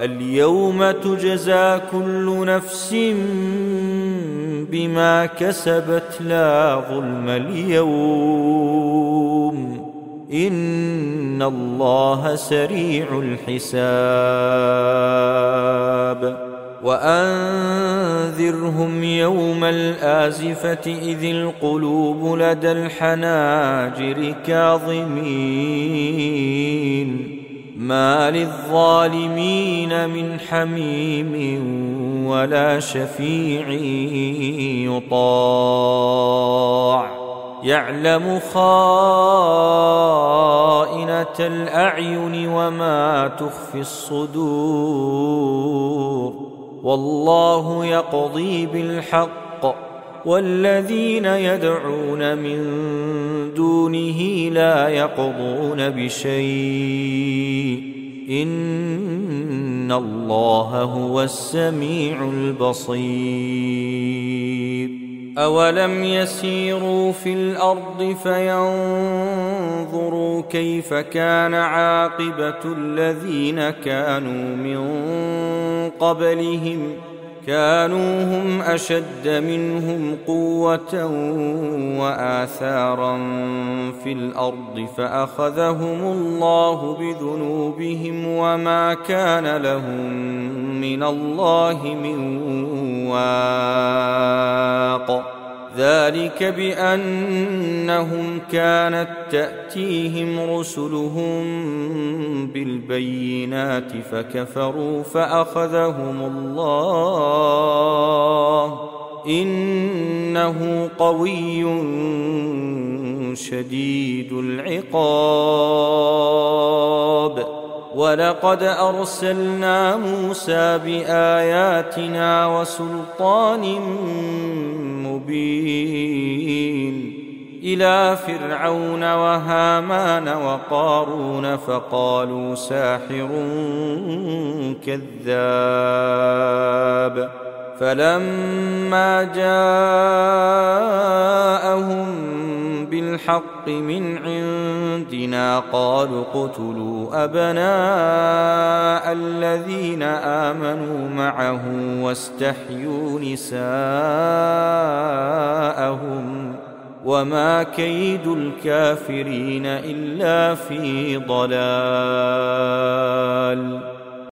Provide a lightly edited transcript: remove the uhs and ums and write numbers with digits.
اليوم تجزى كل نفس بما كسبت لا ظلم اليوم إن الله سريع الحساب وأنذرهم يوم الآزفة إذ القلوب لدى الحناجر كاظمين ما للظالمين من حميم ولا شفيع يطاع يعلم خائنة الأعين وما تخفي الصدور والله يقضي بالحق والذين يدعون من دونه لا يقضون بشيء إن الله هو السميع البصير أولم يسيروا في الأرض فينظروا كيف كان عاقبة الذين كانوا من قبلهم كانوا هم أشد منهم قوة وآثارا في الأرض فأخذهم الله بذنوبهم وما كان لهم من الله من واق ذلك بأنهم كانت تأتيهم رسلهم بالبينات فكفروا فأخذهم الله إنه قوي شديد العقاب ولقد أرسلنا موسى بآياتنا وسلطان مبين إلى فرعون وهامان وقارون فقالوا ساحر كذاب فلما جاءهم بالحق من عندنا قالوا اقتلوا أبناء الذين آمنوا معه واستحيوا نساءهم وما كيد الكافرين إلا في ضلال